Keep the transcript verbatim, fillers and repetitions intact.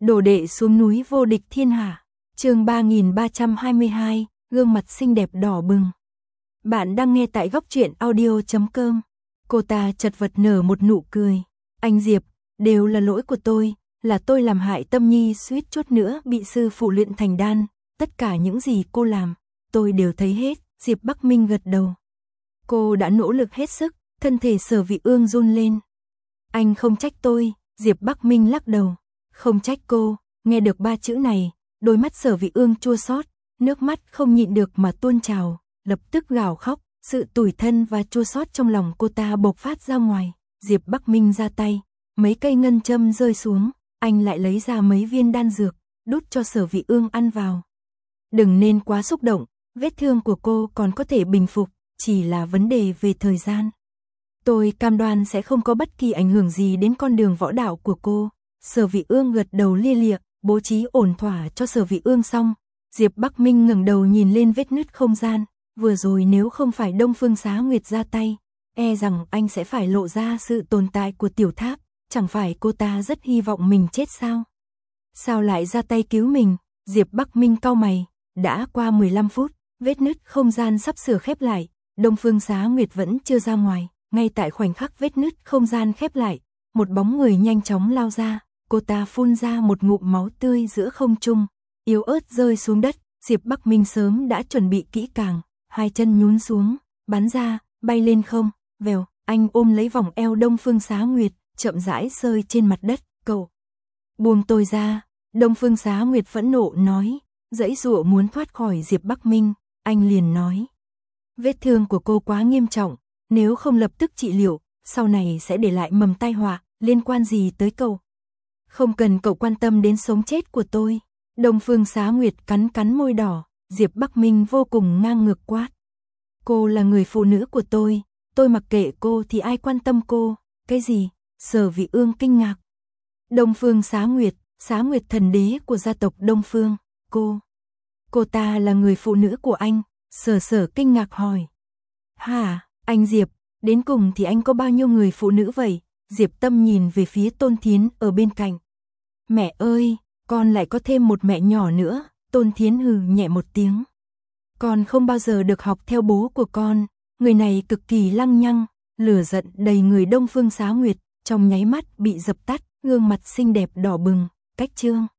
Đồ đệ xuống núi vô địch thiên hạ. Chương ba nghìn ba trăm hai mươi hai, gương mặt xinh đẹp đỏ bừng. Bạn đang nghe tại góc truyện audio chấm com. Cô ta chật vật nở một nụ cười. Anh Diệp, đều là lỗi của tôi, là tôi làm hại Tâm Nhi suýt chút nữa bị sư phụ luyện thành đan, tất cả những gì cô làm, tôi đều thấy hết. Diệp Bắc Minh gật đầu. Cô đã nỗ lực hết sức, thân thể Sở Vị Ương run lên. Anh không trách tôi, Diệp Bắc Minh lắc đầu. Không trách cô, nghe được ba chữ này, đôi mắt Sở Vị Ương chua xót, nước mắt không nhịn được mà tuôn trào, lập tức gào khóc, sự tủi thân và chua xót trong lòng cô ta bộc phát ra ngoài. Diệp Bắc Minh ra tay, mấy cây ngân châm rơi xuống, anh lại lấy ra mấy viên đan dược, đút cho Sở Vị Ương ăn vào. Đừng nên quá xúc động, vết thương của cô còn có thể bình phục, chỉ là vấn đề về thời gian. Tôi cam đoan sẽ không có bất kỳ ảnh hưởng gì đến con đường võ đạo của cô. Sở Vị Ương gật đầu lia lịa, bố trí ổn thỏa cho Sở Vị Ương xong. Diệp Bắc Minh ngẩng đầu nhìn lên vết nứt không gian, vừa rồi nếu không phải Đông Phương Xá Nguyệt ra tay, e rằng anh sẽ phải lộ ra sự tồn tại của Tiểu Tháp, chẳng phải cô ta rất hy vọng mình chết sao? Sao lại ra tay cứu mình? Diệp Bắc Minh cau mày, đã qua mười lăm phút, vết nứt không gian sắp sửa khép lại, Đông Phương Xá Nguyệt vẫn chưa ra ngoài, ngay tại khoảnh khắc vết nứt không gian khép lại, một bóng người nhanh chóng lao ra, cô ta phun ra một ngụm máu tươi giữa không trung, yếu ớt rơi xuống đất. Diệp Bắc Minh sớm đã chuẩn bị kỹ càng, hai chân nhún xuống, bắn ra, bay lên không, vèo, anh ôm lấy vòng eo Đông Phương Xá Nguyệt, chậm rãi rơi trên mặt đất, cậu buông tôi ra. Đông Phương Xá Nguyệt phẫn nộ nói, giãy giụa muốn thoát khỏi Diệp Bắc Minh, anh liền nói, vết thương của cô quá nghiêm trọng, nếu không lập tức trị liệu, sau này sẽ để lại mầm tai họa, liên quan gì tới cậu? Không cần cậu quan tâm đến sống chết của tôi. Đông Phương Xá Nguyệt cắn cắn môi đỏ, Diệp Bắc Minh vô cùng ngang ngược quát. Cô là người phụ nữ của tôi, tôi mặc kệ cô thì ai quan tâm cô, cái gì? Sở Vị Ương kinh ngạc. Đông Phương Xá Nguyệt, Xá Nguyệt thần đế của gia tộc Đông Phương, cô, cô ta là người phụ nữ của anh, Sở Sở kinh ngạc hỏi. Hả, anh Diệp, đến cùng thì anh có bao nhiêu người phụ nữ vậy? Diệp Tâm nhìn về phía Tôn Thiến ở bên cạnh. Mẹ ơi, con lại có thêm một mẹ nhỏ nữa, Tôn Thiến hừ nhẹ một tiếng. Con không bao giờ được học theo bố của con, người này cực kỳ lăng nhăng, lửa giận đầy người Đông Phương Xá Nguyệt, trong nháy mắt bị dập tắt, gương mặt xinh đẹp đỏ bừng, cách chương.